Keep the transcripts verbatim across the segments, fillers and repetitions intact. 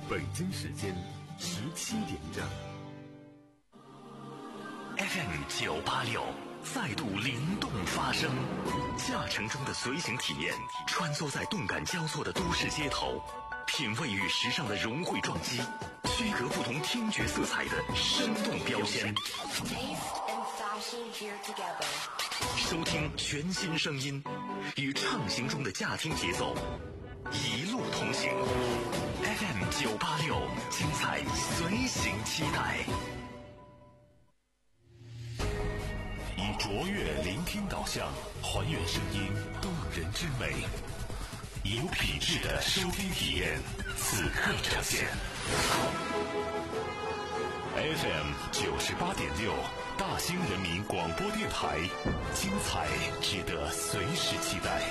北京时间十七点整。 F M 九八六再度灵动发声，驾乘中的随行体验，穿梭在动感交错的都市街头，品味与时尚的融汇撞击，区隔不同听觉色彩的生动标签。收听全新声音，与畅行中的驾听节奏一路同行。F M 九八六，精彩随行期待。以卓越聆听导向，还原声音动人之美，以有品质的收听体验，此刻呈现。F M 九十八点六，大兴人民广播电台，精彩值得随时期待。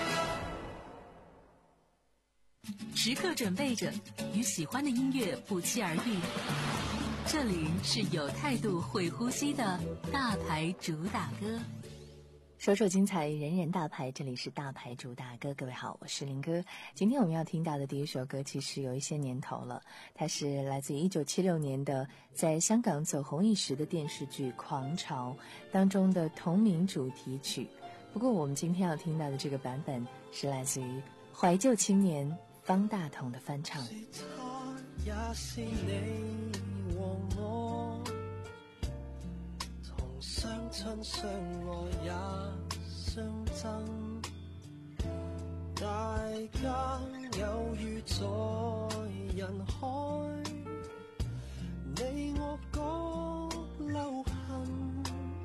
时刻准备着，与喜欢的音乐不期而遇。这里是有态度会呼吸的大牌主打歌， 首首精彩，人人大牌。这里是大牌主打歌，各位好，我是林哥。今天我们要听到的第一首歌其实有一些年头了，它是来自于一九七六年的在香港走红一时的电视剧《狂潮》当中的同名主题曲。不过我们今天要听到的这个版本是来自于怀旧青年方大同的翻唱。 是他也是你和我，同相親相愛也相爭，大家有遇在人海，你我各留痕，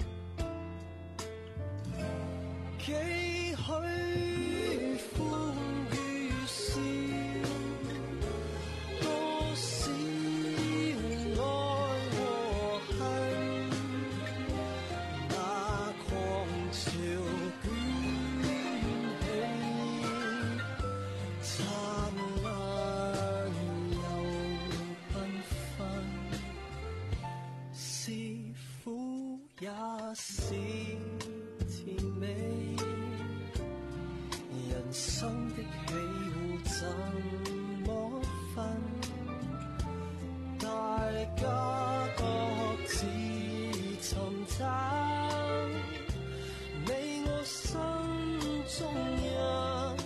幾許歡與笑，多少愛和恨，那狂潮捲起，燦爛又繽紛，是苦也是甜美，人生的喜惡怎麼分？大家各自尋找你我心中人，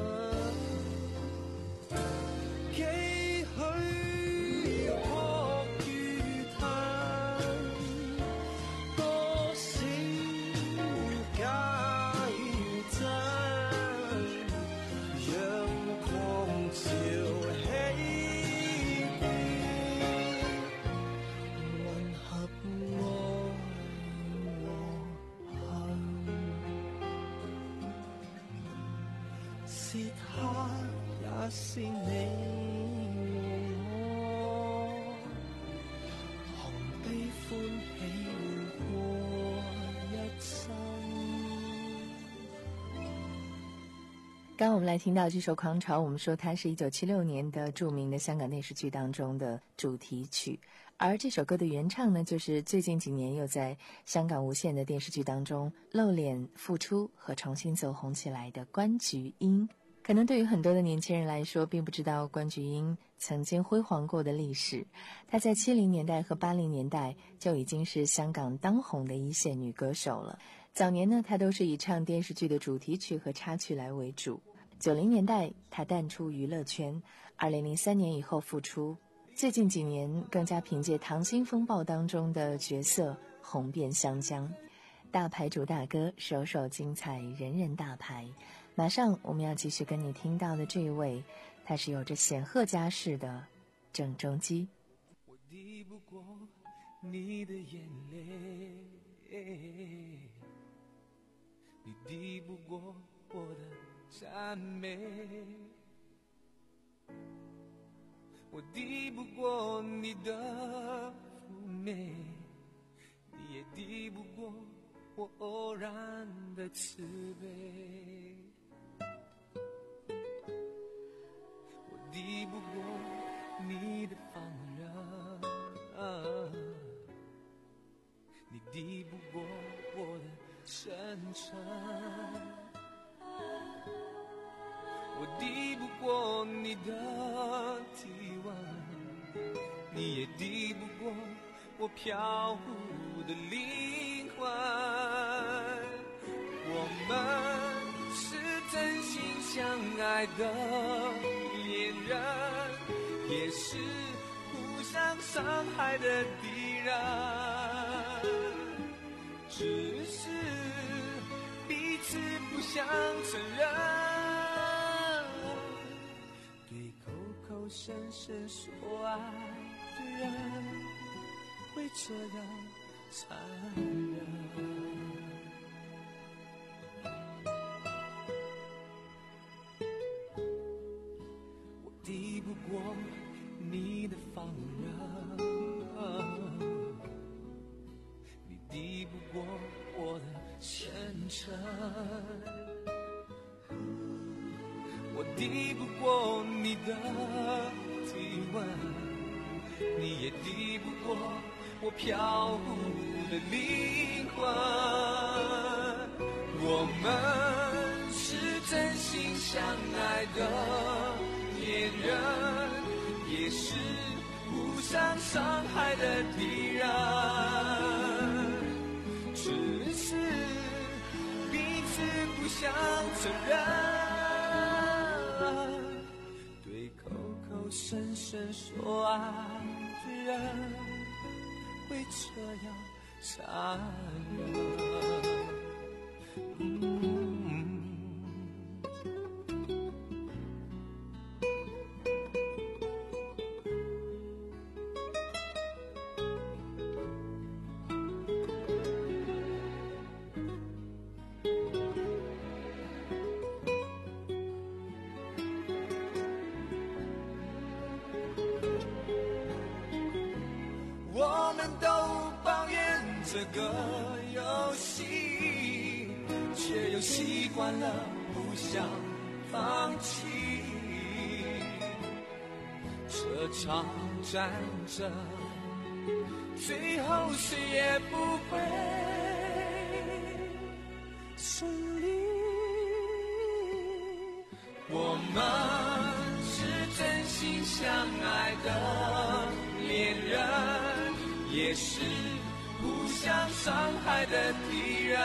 幾許哭與嘆，多少假與真，讓狂潮起變，混合愛和恨，是他也是你和我，同悲歡喜過一生。 刚刚我们来听到这首《狂潮》，我们说它是一九七六年的著名的香港电视剧当中的主题曲，而这首歌的原唱呢，就是最近几年又在香港无线的电视剧当中露脸复出和重新走红起来的关菊英。可能对于很多的年轻人来说，并不知道关菊英曾经辉煌过的历史。她在七零年代和八零年代就已经是香港当红的一线女歌手了。早年呢，她都是以唱电视剧的主题曲和插曲来为主。九零年代，她淡出娱乐圈，二零零三年以后复出。最近几年，更加凭借《溏心风暴》当中的角色红遍湘江。大牌主打歌，首首精彩，人人大牌。马上我们要继续跟你听到的这一位，他是有着显赫家世的郑中基。 我抵不过你的眼泪，你抵不过我的赞美，我抵不过你的妩媚，你也抵不过我偶然的慈悲。我抵不过你的放任，你抵不过我的真诚，我抵不过你的体温， 我飘忽的灵魂。我们是真心相爱的恋人，也是互相伤害的敌人，只是彼此不想承认，对口口声声说爱的人会这样残忍。我抵不过你的放任，你抵不过我的虔诚，我抵不过你的体温，你也抵不过我飘忽的灵魂。我们是真心相爱的恋人，也是互相伤害的敌人，只是彼此不想承认，对口口声声说爱的人会这样残忍。嗯我们都抱怨这个游戏，却又习惯了不想放弃。这场战争最后谁也不会胜利。我们是真心相爱的恋人，也是互相伤害的敌人，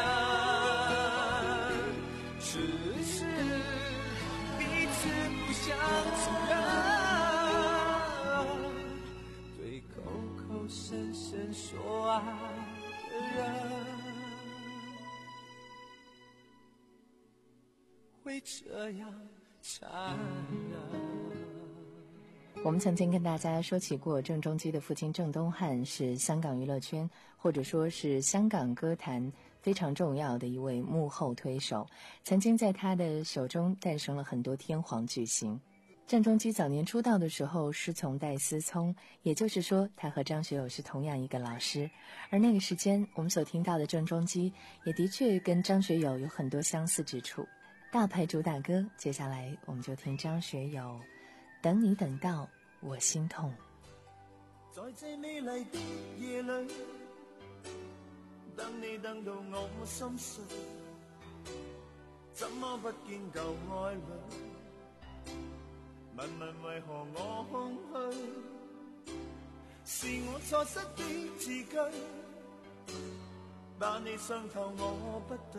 只是彼此不想承认，对口口声声说爱的人会这样残忍。 我们曾经跟大家说起过，郑中基的父亲郑东汉是香港娱乐圈或者说是香港歌坛非常重要的一位幕后推手，曾经在他的手中诞生了很多天皇巨星。郑中基早年出道的时候师从戴思聪，也就是说他和张学友是同样一个老师，而那个时间我们所听到的郑中基也的确跟张学友有很多相似之处。大牌主打歌，接下来我们就听张学友等你等到我心痛。 在这美丽的夜里，等你等到我心碎，怎么不见旧爱侣？问问为何我空虚？是我错失的字句，把你伤透我不对。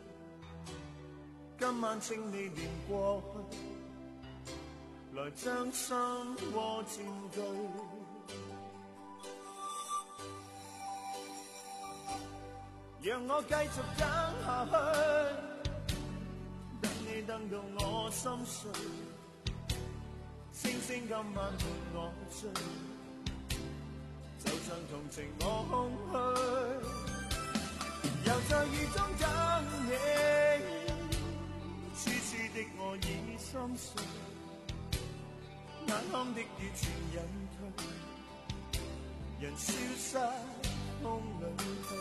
今晚请你念过去，來將心窩佔據，讓我繼續等下去，等你等到我心碎，星星今晚伴我醉，就像同情我空虛，又在雨中等你，痴痴的我已心碎。眼眶的雨全隱退，人消失風裏去。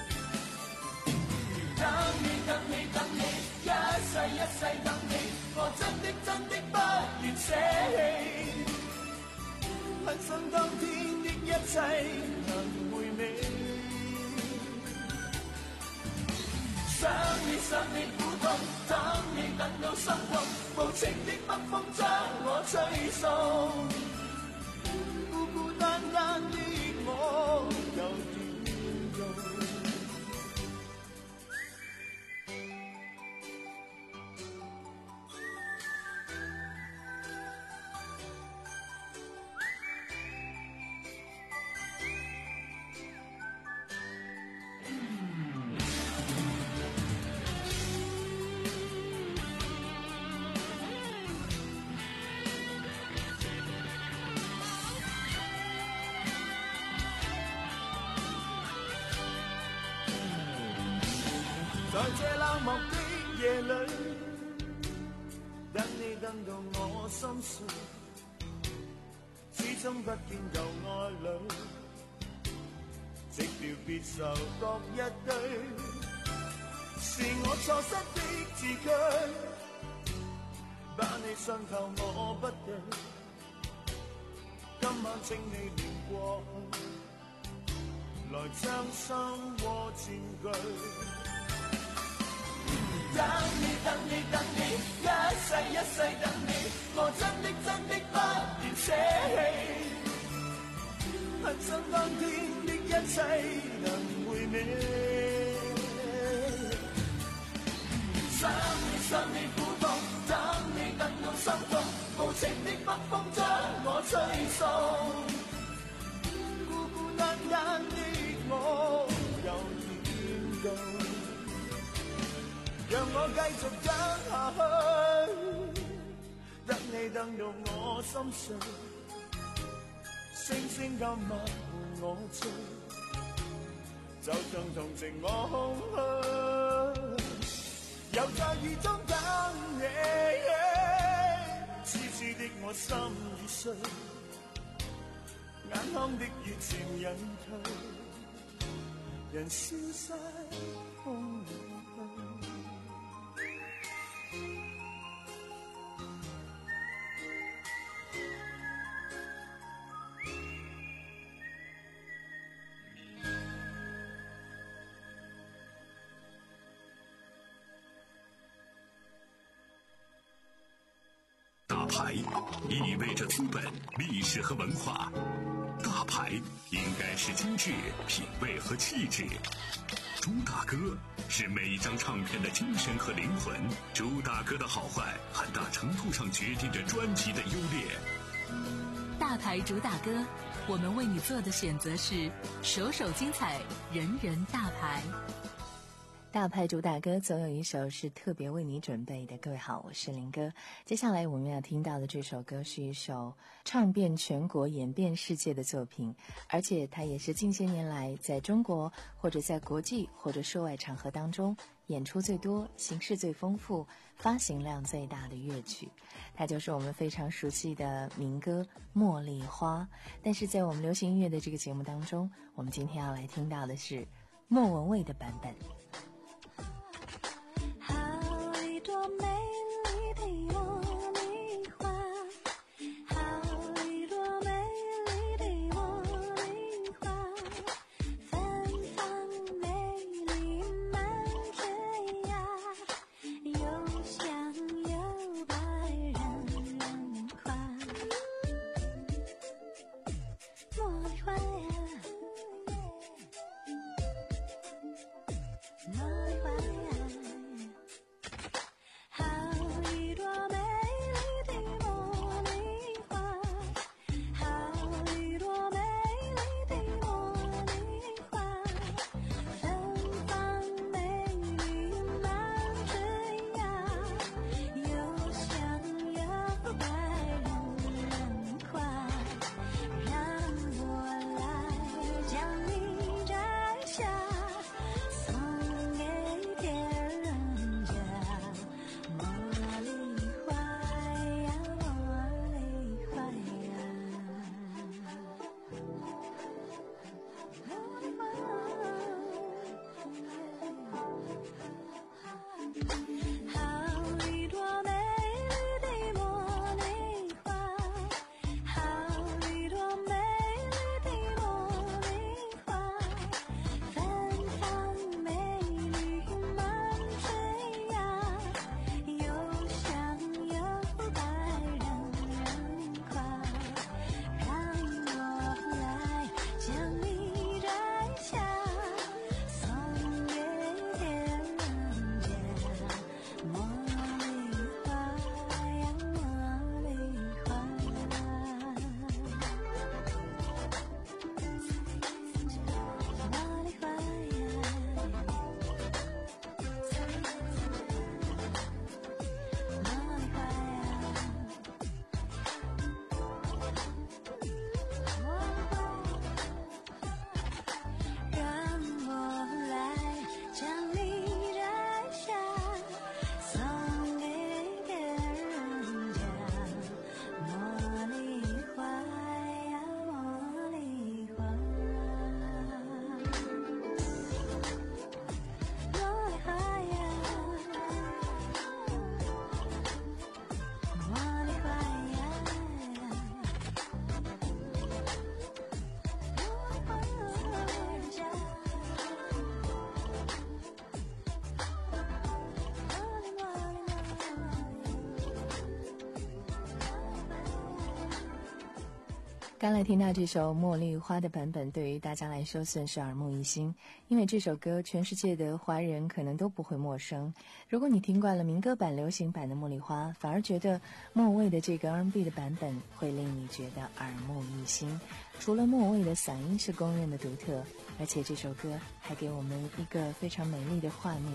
等你等你等你，一世一世等你，我真的真的不願捨棄。很想當天的一切能回味，想你想你苦痛，等你等到心痛，無情的北風將我吹送，孤孤單單的我，由在这冷漠的夜里，等你等到我心碎，始终不見舊愛侶，寂寥別愁各一堆，是我錯失的字句，把你傷透我不對，今晚請你念過去，來將心窩佔據。等你等你等你，一世一世等你，我真的真的不願捨棄，很想當天的一切能回味，想你想你苦痛，等你等到心痛，無情的北風將我吹送，孤孤單單的我又點夠？讓我繼續等下去，等你等到我心碎，星星今晚伴我醉，就像同情我空虛，又在雨中等你，痴痴的我心已碎，眼眶的熱情隱退，人消失風裏去。 大牌意味着资本、历史和文化，大牌应该是精致、品味和气质。朱大哥是每一张唱片的精神和灵魂，朱大哥的好坏很大程度上决定着专辑的优劣。 大牌主打歌，我们为你做的选择是首首精彩，人人大牌。 大牌主打歌总有一首是特别为你准备的。各位好，我是林哥。接下来我们要听到的这首歌是一首唱遍全国演遍世界的作品，而且它也是近些年来在中国或者在国际或者涉外场合当中演出最多、形式最丰富、发行量最大的乐曲。它就是我们非常熟悉的民歌《茉莉花》。但是在我们流行音乐的这个节目当中，我们今天要来听到的是莫文蔚的版本。 刚才听到这首《茉莉花》的版本，对于大家来说算是耳目一新，因为这首歌全世界的华人可能都不会陌生。如果你听惯了民歌版、流行版的《茉莉花》，反而觉得莫文蔚的这个 R and B 的版本会令你觉得耳目一新。除了莫文蔚的嗓音是公认的独特，而且这首歌还给我们一个非常美丽的画面。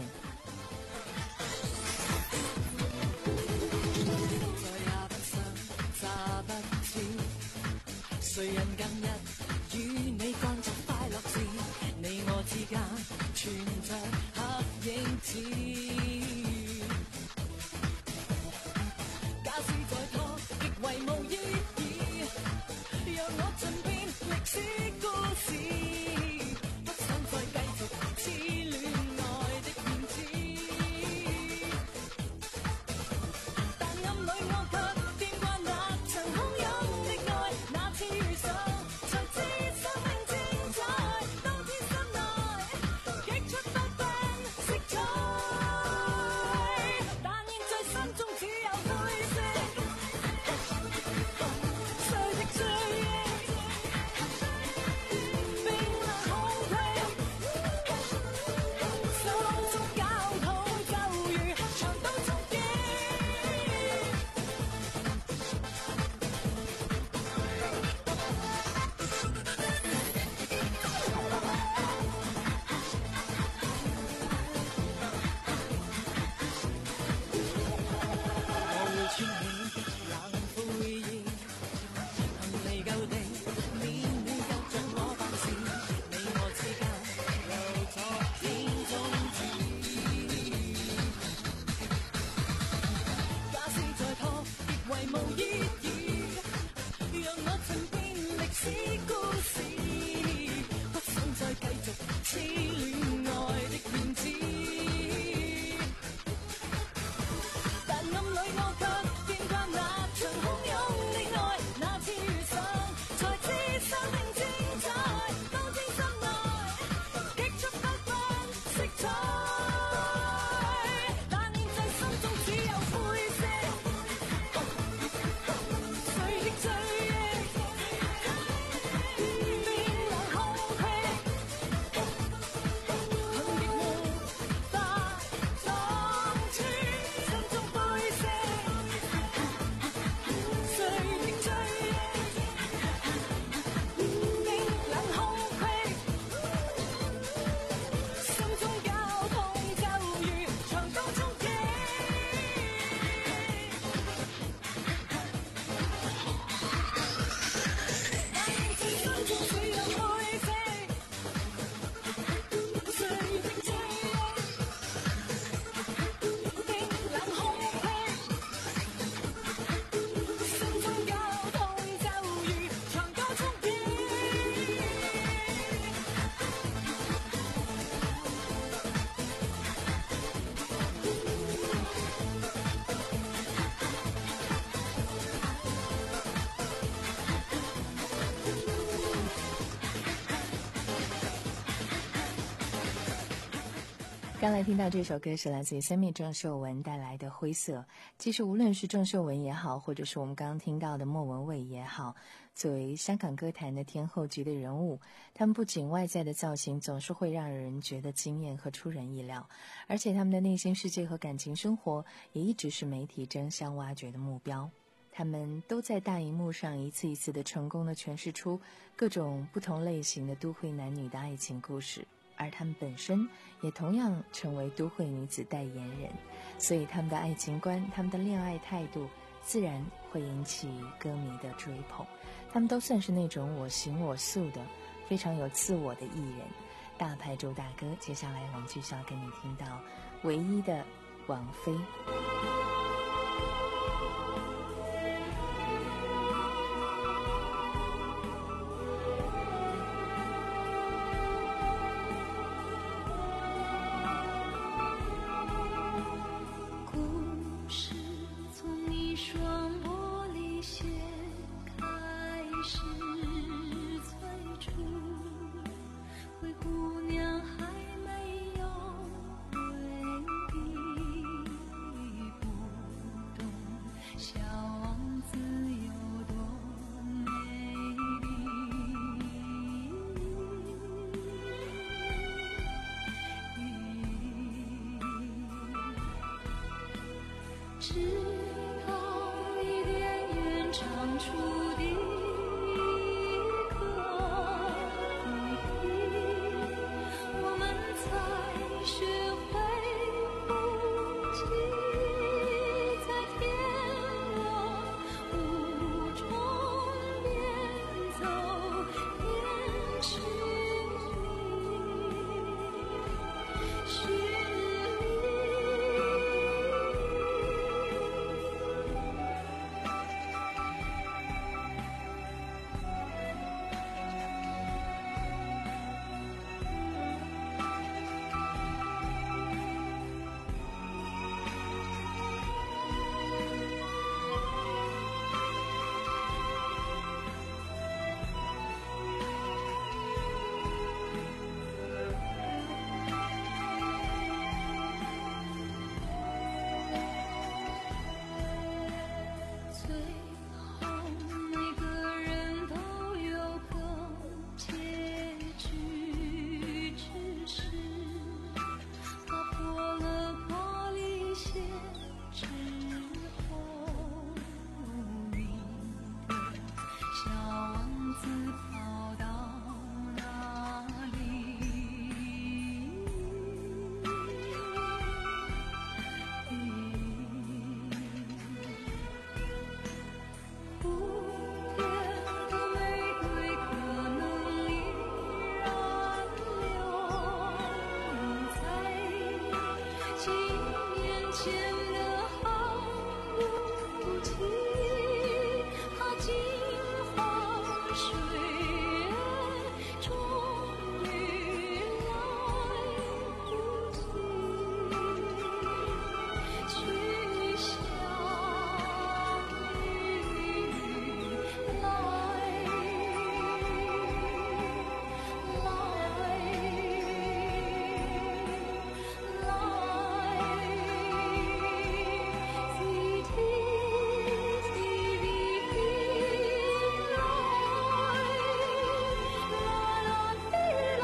谁人近日與你幹着快樂事？你我之間存着黑影子。假使再拖，亦為無意義。讓我盡變歷史故事，不想再繼續痴戀愛的面子。但暗裏我卻掂慣那場洶湧的愛，那次遇上才知生命精彩。當天心內擊出不分色彩，但現在心中只有灰色。誰的追憶，冰冷空隙，手中交通就如長刀衝擊。我會穿起冷灰衣，行離舊地，免你跟着我辦事。你我之間留作天中字。假使再拖，亦為無意義。讓我盡變歷史故事，不想再繼續痴戀愛的騙子。但暗裏我卻見慣那場洶湧的愛，那次遇上才知生命精彩。當天心內擊出不分色彩，但現在心中只有灰色。誰的追憶，冰冷空隙，恨亦無法撞穿心中灰色。誰的追憶，冰冷空隙，心中交通就如長刀衝擊。但現在心中只有灰色。誰的追憶，冰冷空隙，心中交通就如長刀衝擊。 刚才听到这首歌是来自于三妹郑秀文带来的《灰色》。其实无论是郑秀文也好，或者是我们刚刚听到的莫文蔚也好，作为香港歌坛的天后级的人物，他们不仅外在的造型总是会让人觉得惊艳和出人意料，而且他们的内心世界和感情生活也一直是媒体争相挖掘的目标。他们都在大荧幕上一次一次的成功的诠释出各种不同类型的都会男女的爱情故事，而他们本身也同样成为都会女子代言人，所以他们的爱情观，他们的恋爱态度自然会引起歌迷的追捧。他们都算是那种我行我素的非常有自我的艺人。大牌主打歌，接下来我们继续要跟你听到唯一的王菲。 故事从一双玻璃鞋开始催促，灰姑娘还没有回避。 出的一个地皮，我们才学会呼吸，在天落雾中边走边寻觅，寻最后每个人都有个结局，只是打破了挂历线之后，你的小王子跑到哪里？蝴蝶的玫瑰可能依然留在几年前的好如期，它镜花水月终于来不及去相遇。来来来 ，C T C B P 来来来来。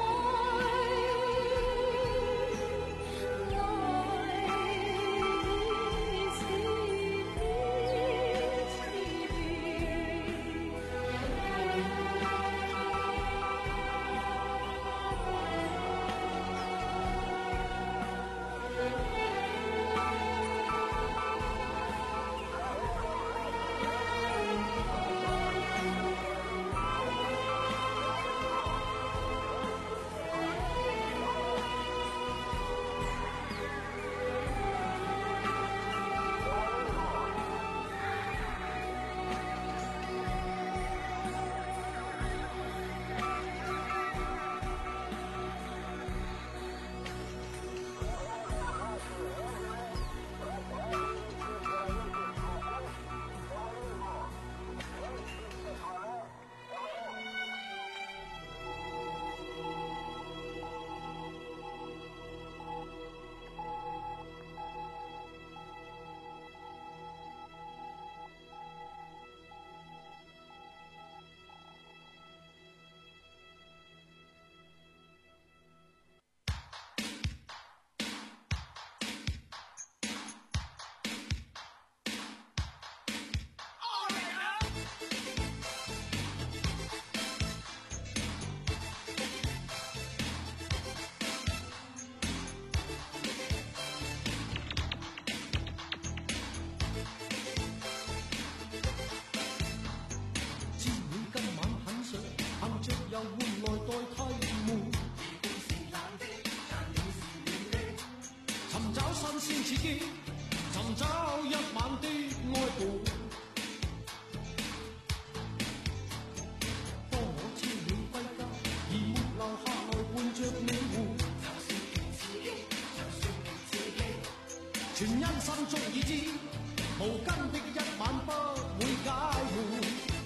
全因心中已知，無根的一晚不會解悶。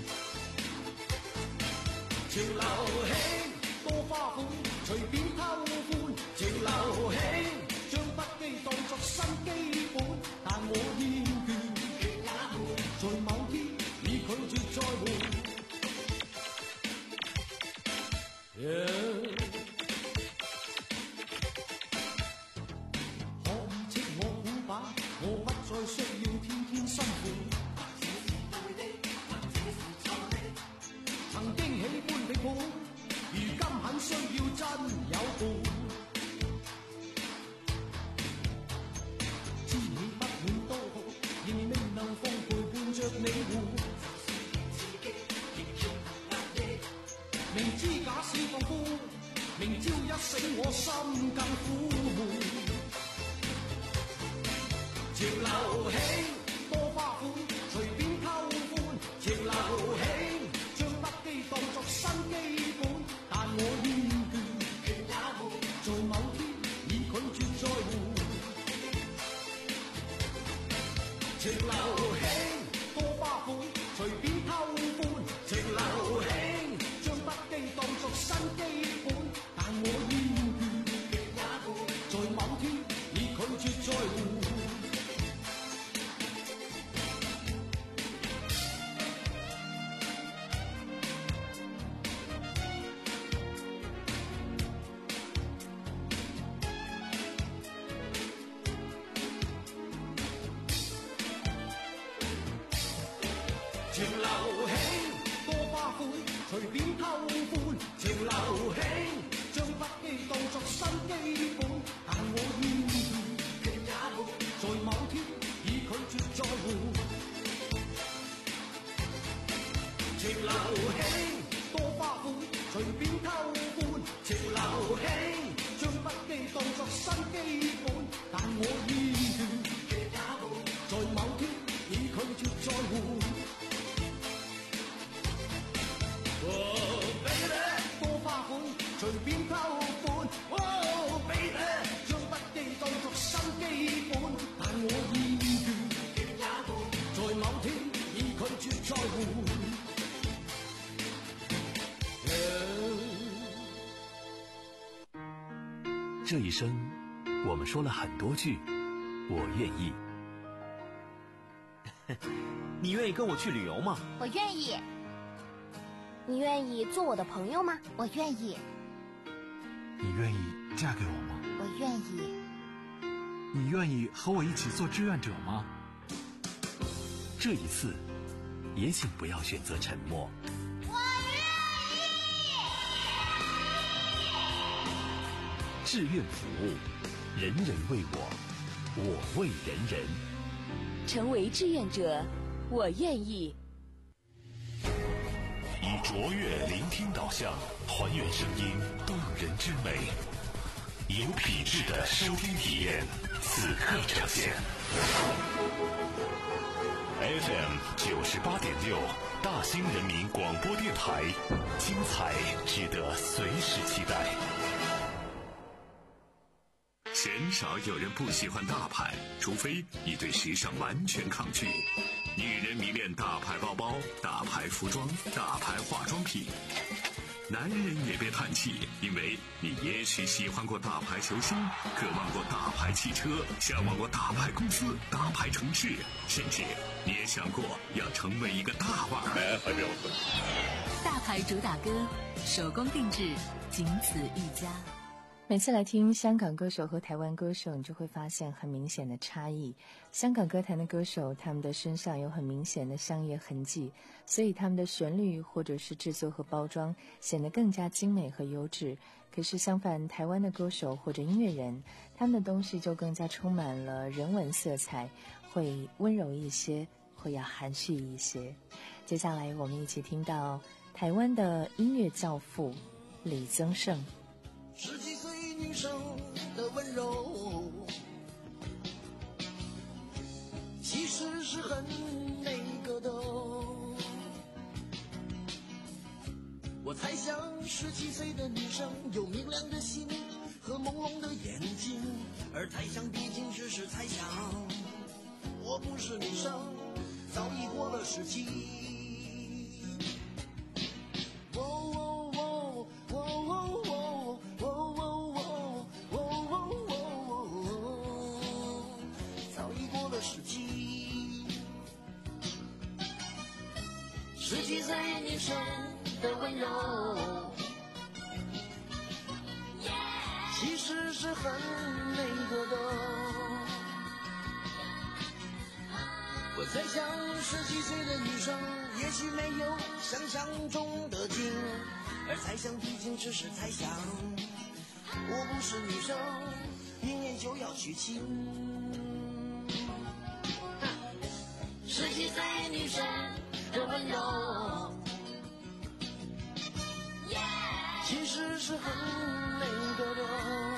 潮流興多花款，隨便偷歡。潮流興將不羈當作新基本，但我厭倦，在某天已拒絕再換。Yeah.我不再需要天天辛苦， 明知假使放寬，明朝一醒我心更苦悶。潮流興多花款，隨便偷歡。潮流興將不羈當作新基本，但我厭倦，倦也悶，在某天已拒絕再換。潮流興多花款，隨便偷歡。潮流興將不羈當作新基本，但我厭倦，倦也悶，在某天已拒絕再換。潮流興多花款，隨便偷歡。潮流興將不羈當作新基本，但我厭倦，倦也悶，在某天已拒絕再換。潮流興多花款，隨便偷歡。潮流興將不羈當作新基本，但我厭倦，倦也悶，在某天已拒絕再換。Oh baby， 多花款，隨便偷歡。Oh baby， 將不羈當作新基本，但我厭倦，倦也悶，在某天已拒絕再換。 这一生，我们说了很多句“我愿意”。 你愿意跟我去旅游吗？ 我愿意。你愿意做我的朋友吗？我愿意。 你愿意嫁给我吗？ 我愿意。 你愿意和我一起做志愿者吗？ 这一次，也请不要选择沉默。 我愿意。 志愿服务，人人为我，我为人人。 成为志愿者，我愿意。 以卓越聆听导向，还原声音动人之美，有品质的收听体验，此刻呈现。F M 九十八点六，大兴人民广播电台，精彩值得随时期待。鲜少有人不喜欢大牌，除非你对时尚完全抗拒。女人迷恋大牌包包、大牌服装、大牌化妆品。男人也别叹气，因为你也许喜欢过大牌球星，渴望过大牌汽车，向往过大牌公司、大牌城市，甚至你也想过要成为一个大腕儿。还没有大牌主打歌，手工定制，仅此一家。 每次来听香港歌手和台湾歌手，你就会发现很明显的差异。香港歌坛的歌手，他们的身上有很明显的商业痕迹，所以他们的旋律或者是制作和包装显得更加精美和优质。可是相反，台湾的歌手或者音乐人，他们的东西就更加充满了人文色彩，会温柔一些，会要含蓄一些。接下来我们一起听到台湾的音乐教父李宗盛。 十几岁女生的温柔，其实是很那个的。我猜想十七岁的女生有明亮的心和朦胧的眼睛，而猜想毕竟只是猜想。我不是女生，早已过了十七。十七岁女生的温柔，其实是很那个的。我猜想十七岁的女生也许没有想象中的精，而猜想毕竟只是猜想。我不是女生，明年就要娶亲。十七岁女生的温柔， yeah! 是很那个的。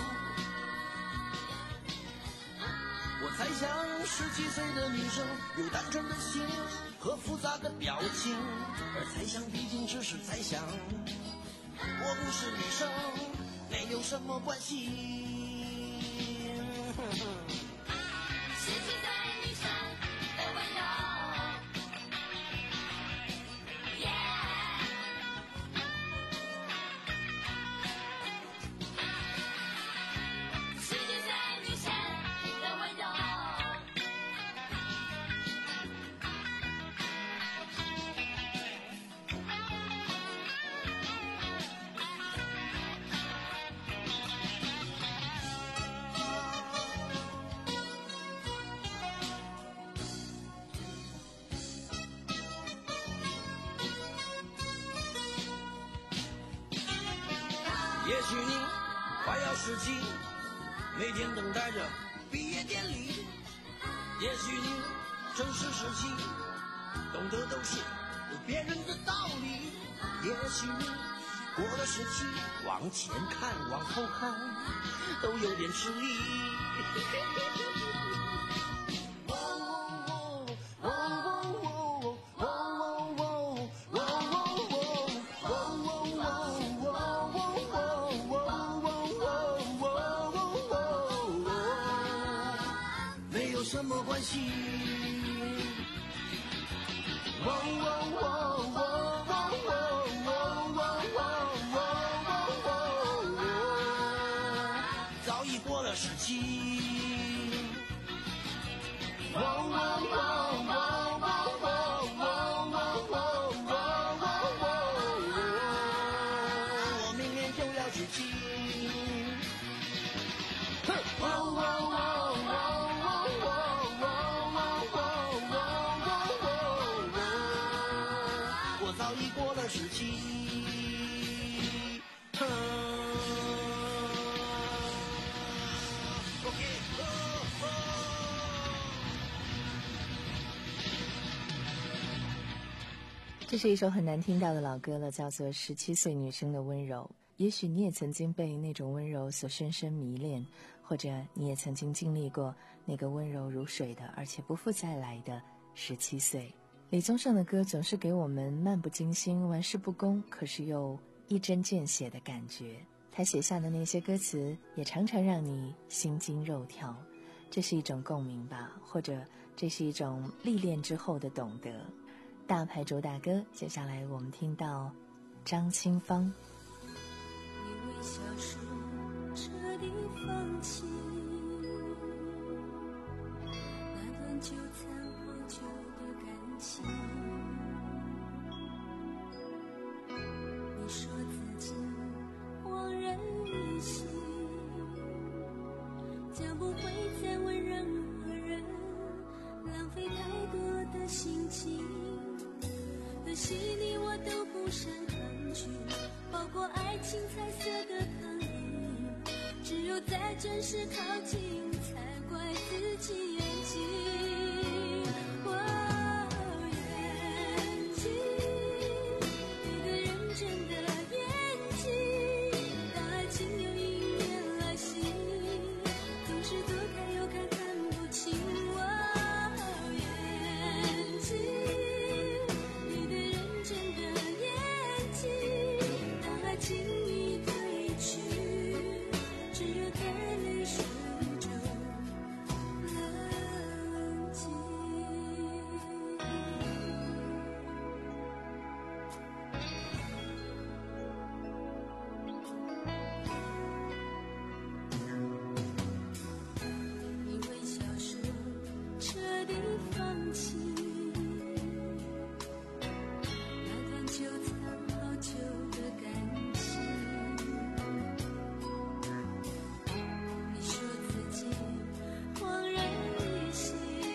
我猜想十七岁的女生有单纯的心和复杂的表情，而猜想毕竟只是猜想，我不是女生，没有什么关系。 十七岁女生的温柔。 也许你快要十七，每天等待着毕业典礼。也许你正是十七，懂得都是别人的道理。也许你过了十七，往前看往后看都有点吃力。什么关系？早已过了十七。我明年就要十七。早已过了十七。 这是一首很难听到的老歌了，叫做《十七岁女生的温柔》。也许你也曾经被那种温柔所深深迷恋，或者你也曾经经历过那个温柔如水的而且不复再来的十七岁。李宗盛的歌总是给我们漫不经心、玩世不恭，可是又一针见血的感觉。他写下的那些歌词也常常让你心惊肉跳，这是一种共鸣吧，或者这是一种历练之后的懂得。大牌主打歌，接下来我们听到张清芳。 你微笑时彻底放弃那段纠缠好久的感情，你说自己恍然一醒，将不会再问任何人，浪费太多的心情，可惜你我都不善抗拒，包括爱情彩色的糖衣，只有在真实靠近才怪自己眼睛，我眼睛，你的认真的眼睛，当爱情又迎面来袭，总是左看右看看不清，我眼睛，你的认真的眼睛，当爱情已退去，只有在泪水中冷静。你微笑时彻底放弃那段纠缠好久的感情，你说自己恍然一醒，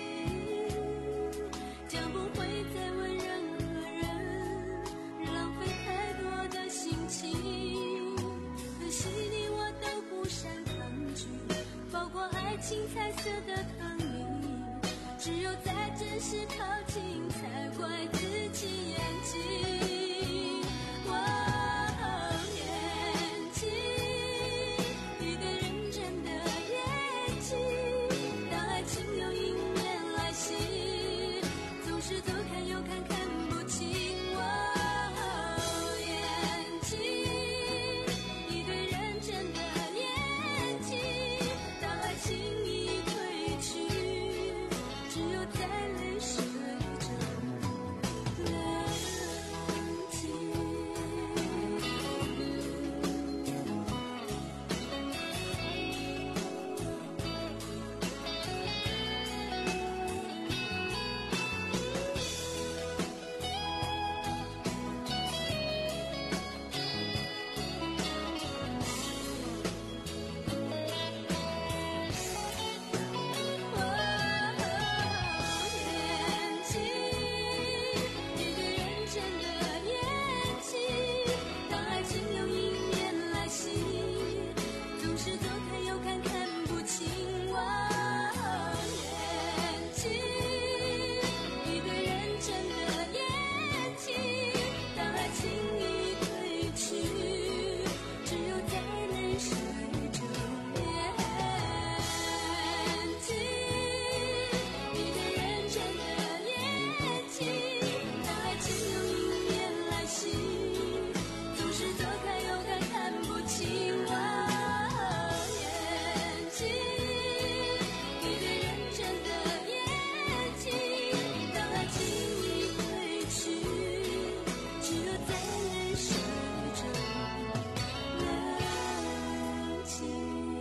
将不会再问任何人，浪费太多的心情，可惜你我都不善抗拒，包括爱情彩色的糖衣，只有在真实靠近才怪自己眼睛，我眼睛， 最是真人情。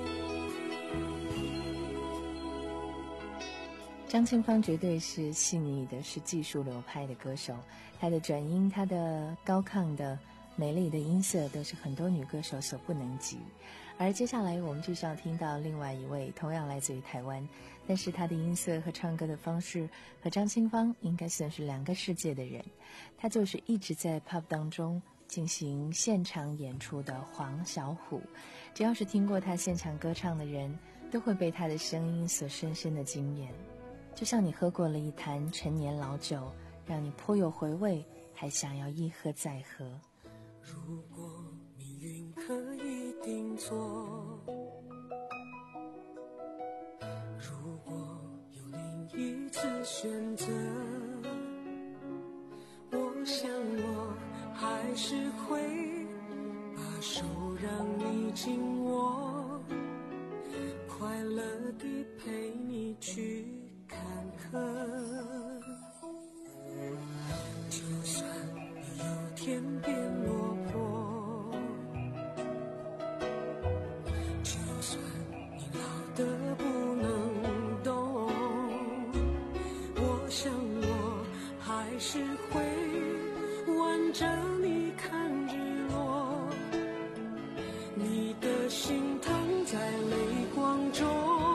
张清芳绝对是细腻的，是技术流派的歌手，她的转音，她的高亢的美丽的音色都是很多女歌手所不能及。而接下来我们继续要听到另外一位同样来自于台湾，但是她的音色和唱歌的方式和张清芳应该算是两个世界的人。她就是一直在 pub 当中进行现场演出的黄小琥。只要是听过她现场歌唱的人，都会被她的声音所深深的惊艳，就像你喝过了一坛陈年老酒，让你颇有回味，还想要一喝再喝。 如果命运可以定做，如果有另一次选择，我想我还是会把手让你紧握，快乐地陪你去坎坷。就算你有天变落魄，就算你老得不能动，我想我还是会挽着你看日落，你的心疼在泪光中，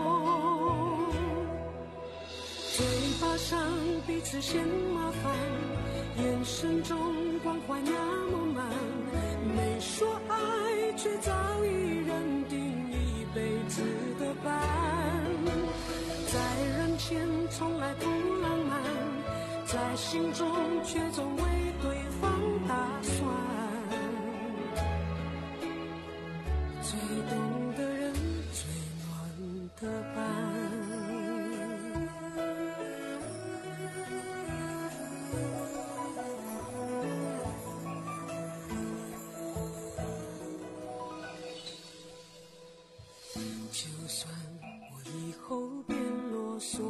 嘴巴上彼此嫌麻烦，眼神中关怀那么满，没说爱却早已认定一辈子的伴，在人前从来不浪漫，在心中却总为对方打算，最懂的人最暖的伴。就算我以后变啰嗦，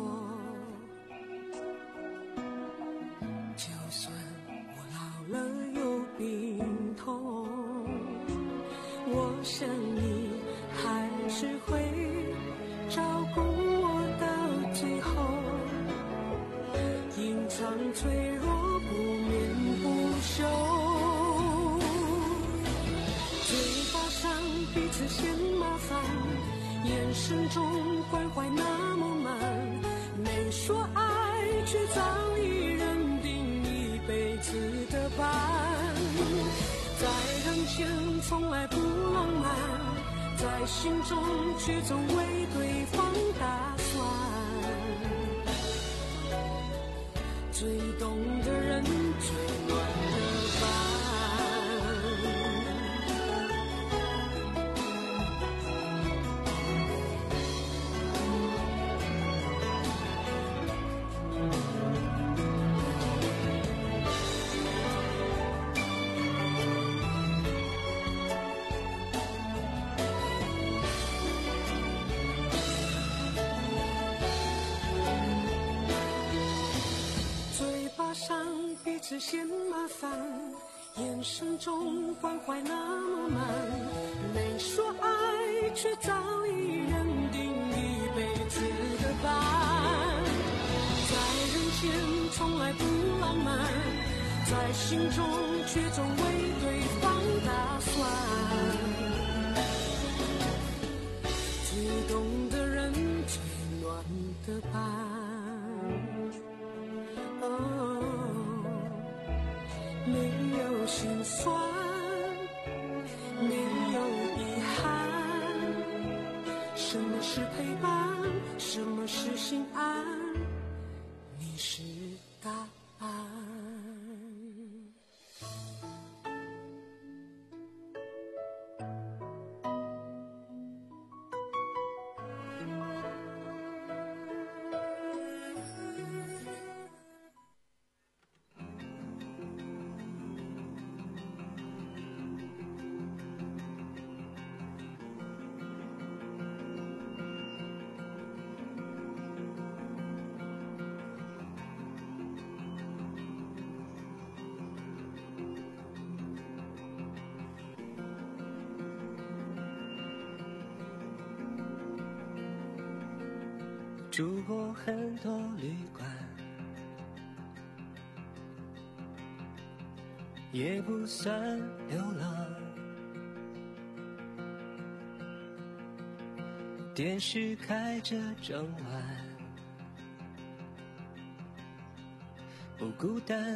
就算我老了有病痛，我想你还是会照顾我到最后，隐藏脆弱不眠不休，嘴巴上彼此嫌麻烦，眼神中关怀那么满，没说爱却早已认定一辈子的伴，在人前从来不浪漫，在心中却总为对方打算，最懂的人最暖的伴。只嫌麻烦，眼神中关怀那么满，没说爱却早已认定一辈子的伴，在人前从来不浪漫，在心中却总为对方打算，最懂的人最暖的伴。没有心酸，没有遗憾，什么是陪伴，什么是心安，你是答案。 住过很多旅馆，也不算流浪。电视开着整晚，不孤单。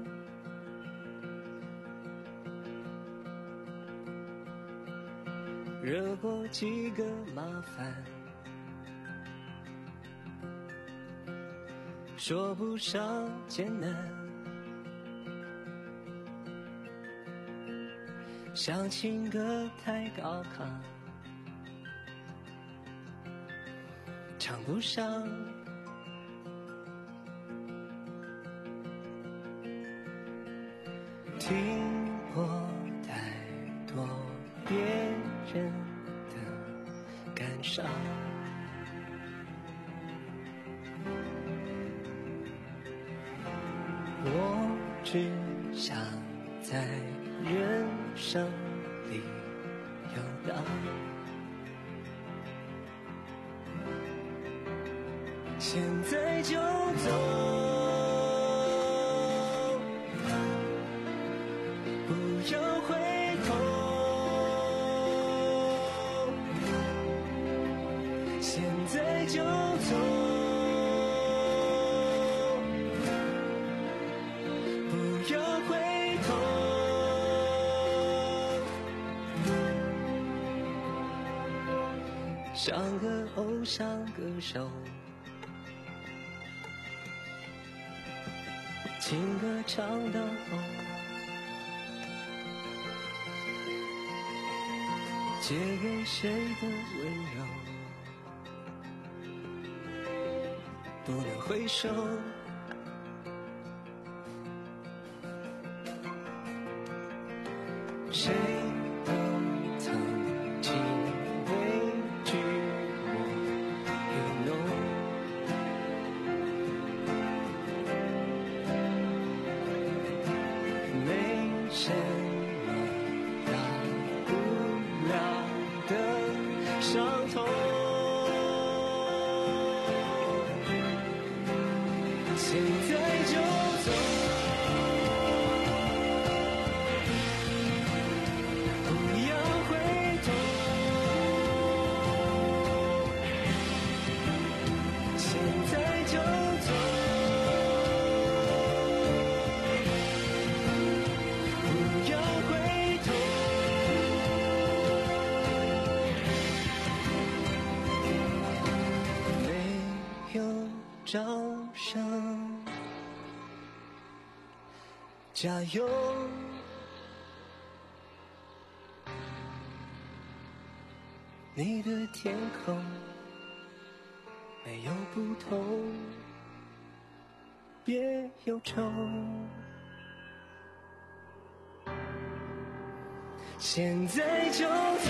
惹过几个麻烦，说不上艰难。像情歌太高亢，唱不上。听过太多别人的感伤，我只想在人生里游荡。现在就走，不要回头。现在就走，不要回头。像个偶像歌手，情歌唱到后，借给谁的温柔，不能回首。谁都曾经畏惧我愚弄，没什么大不了的伤痛。现在就走，不要回头。现在就走，不要回头。没有掌声，加油！你的天空没有不同，别忧愁。现在就走，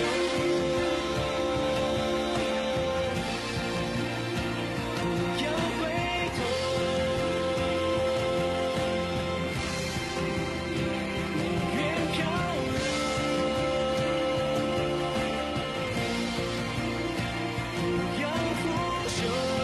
不要回头。宁愿漂流，不要腐朽。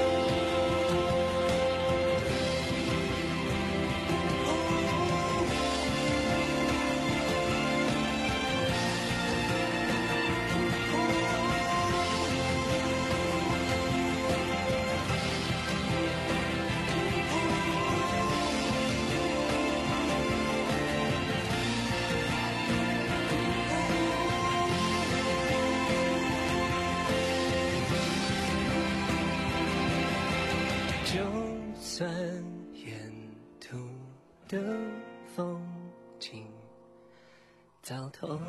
就算沿途的风景糟透，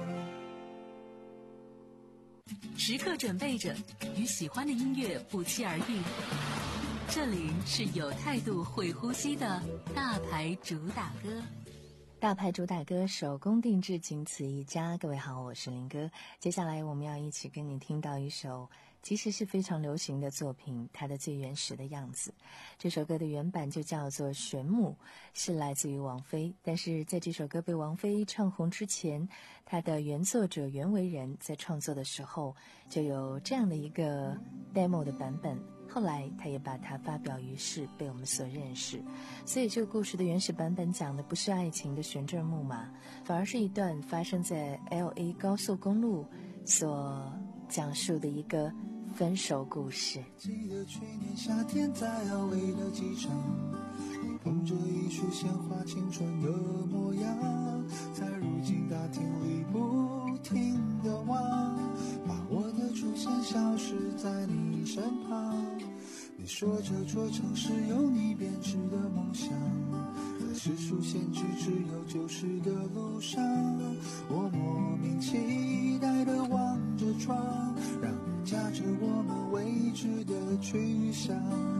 时刻准备着与喜欢的音乐不期而遇。这里是有态度会呼吸的大牌主打歌。 大牌主打歌手工定制仅此一家。各位好，我是林哥。接下来我们要一起跟你听到一首其实是非常流行的作品，它的最原始的样子。这首歌的原版就叫做《玄母》，是来自于王菲。但是在这首歌被王菲唱红之前，它的原作者袁惟仁在创作的时候就有这样的一个 demo 的版本，后来他也把它发表于世，被我们所认识。所以这个故事的原始版本讲的不是爱情的旋转木马，反而是一段发生在 L A 高速公路所讲述的一个分手故事。 记得去年夏天在 L A 的机场，你捧着一束鲜花，青春的模样，在如今大厅里不停地望，把我的出现消失在你身旁。你说这座城市有你编织的梦想，在世俗限制只有旧时的路上，我莫名期待地望着窗，让人驾着我们未知的去向。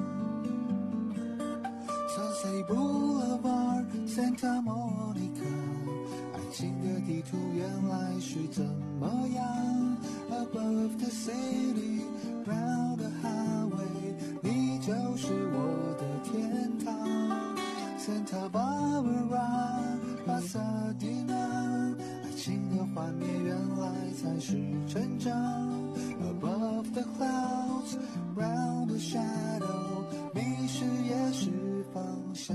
Sunset Boulevard Santa Monica， 爱情的地图原来是怎么样 Above the city round the highway， 你就是我的天堂。 Santa Barbara Pasadena， 爱情的幻灭原来才是成长。 Above the clouds round the shadow， 迷失也是方向。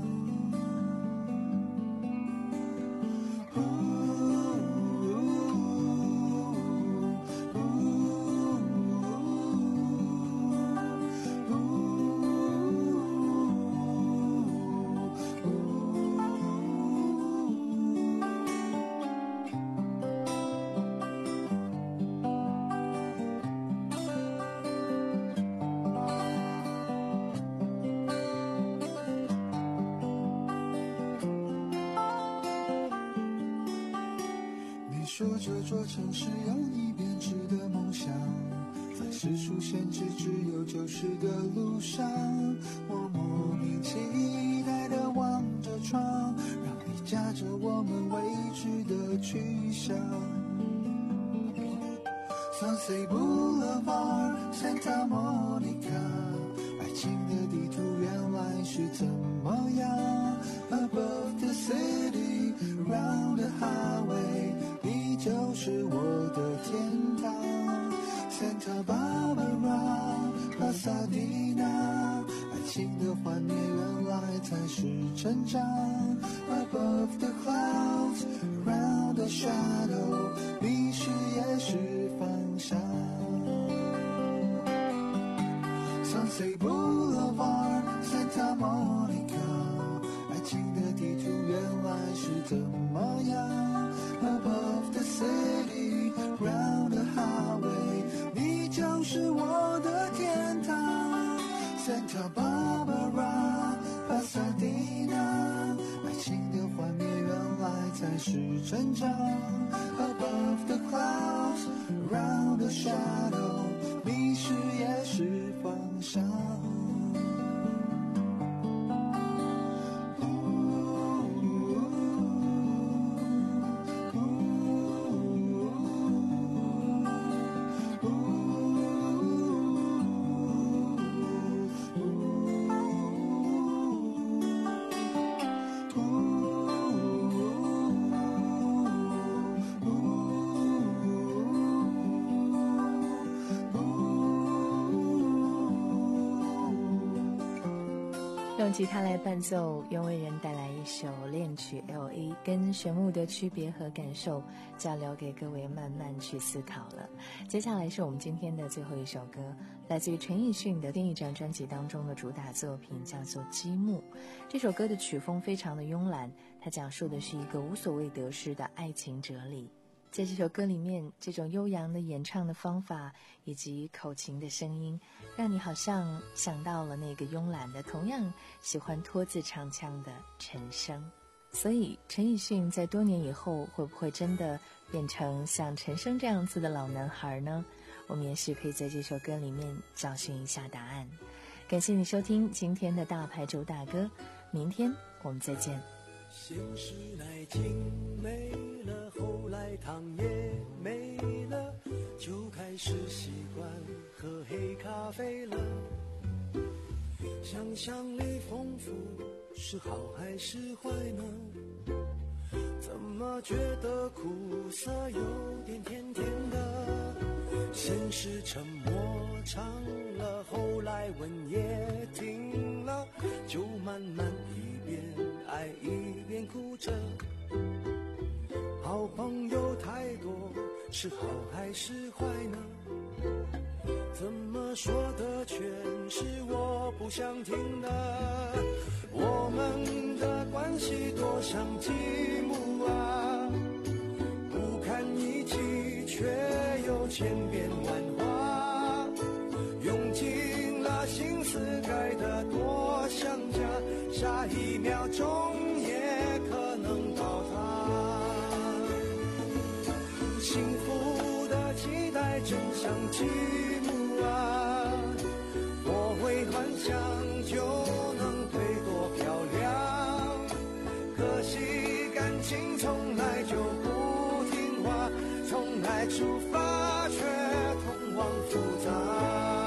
说这座城市有你编织的梦想，在世俗限制只有旧时的路上，我莫名期待地望着窗，让你驾着我们未知的去向。 Sunset Boulevard Santa Monica， 爱情的地图原来是怎么样 Above the city round the highway， 你就是我的天堂。 Santa Barbara Pasadena， 爱情的幻灭原来才是成长。 Above the clouds round the shadow， 迷失也是方向。 Sunset Boulevard Santa Monica， 爱情的地图原来是怎么样 Above the city round the highway， 你就是我的天堂。 Santa Barbara Pasadena， 爱情的幻灭原来才是成长。 Above the clouds round the shadow， 迷失也是方向。 用吉他来伴奏，袁惟仁带来一首恋曲 L A， 跟玄木的区别和感受，就要留给各位慢慢去思考了。接下来是我们今天的最后一首歌，来自于陈奕迅的另一张专辑当中的主打作品，叫做《积木》。这首歌的曲风非常的慵懒，它讲述的是一个无所谓得失的爱情哲理。在这首歌里面，这种悠扬的演唱的方法以及口琴的声音，让你好像想到了那个慵懒的同样喜欢拖字唱腔的陈升。所以陈奕迅在多年以后会不会真的变成像陈升这样子的老男孩呢？我们也许可以在这首歌里面找寻一下答案。感谢你收听今天的大牌主打歌，明天我们再见。 先是爱情没了，后来糖也没了，就开始习惯咖啡了。想象力丰富是好还是坏呢？怎么觉得苦涩有点甜甜的？先是沉默长了，后来吻也停了，就慢慢一边爱一边哭着。好朋友太多是好还是坏呢？怎么说的全是我不想听的？我们的关系多像积木啊，不堪一击却又千变万化，用尽了心思盖得多像家，下一秒钟也可能倒塌。幸福的期待真像积木啊，我会幻想就能飞多漂亮，可惜感情从来就不听话，从爱出发却通往复杂。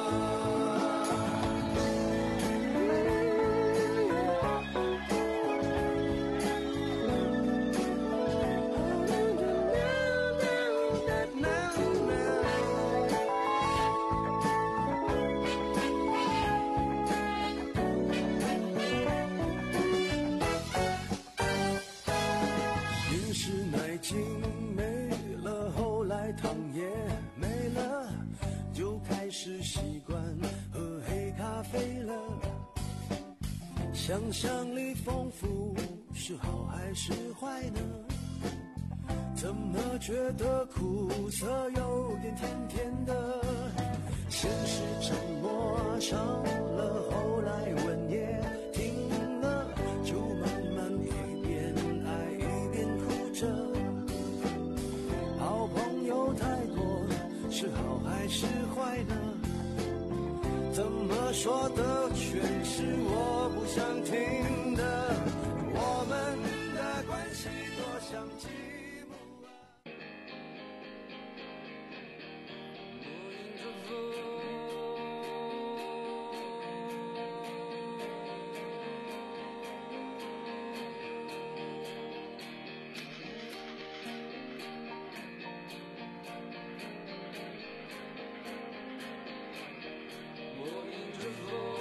想象力丰富是好还是坏呢？怎么觉得苦涩有点甜甜的？先是沉默长了，后来吻也停了，就慢慢一边爱一边哭着。好朋友太多是好还是坏呢？怎么说的全是我不想听的？我们的关系多像积木啊。我迎着风，我迎着风。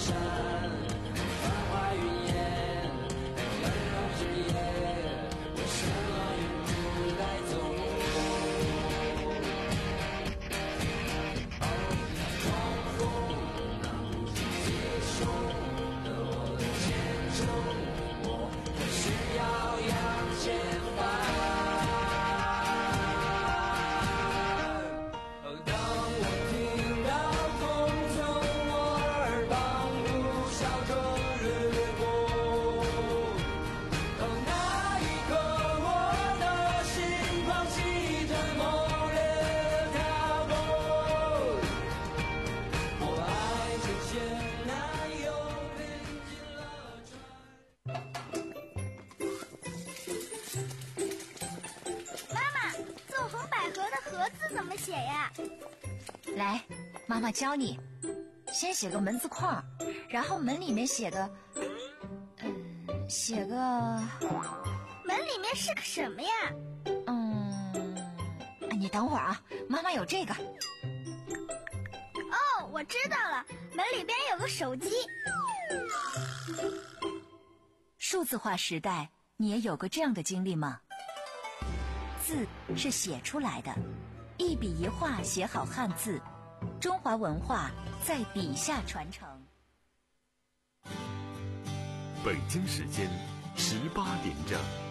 山，繁华云烟，悠悠之夜，为什么云不带走我？哦，狂风让不尽接受的我的前奏，我还需要向前翻。 怎么写呀？ 来，妈妈教你。先写个门字框，然后门里面写个，嗯，写个。 门里面是个什么呀？ 嗯，你等会儿啊，妈妈有这个。 哦，我知道了，门里边有个手机。 数字化时代，你也有过这样的经历吗？字是写出来的。一笔一画写好汉字，中华文化在笔下传承。 北京时间十八点整。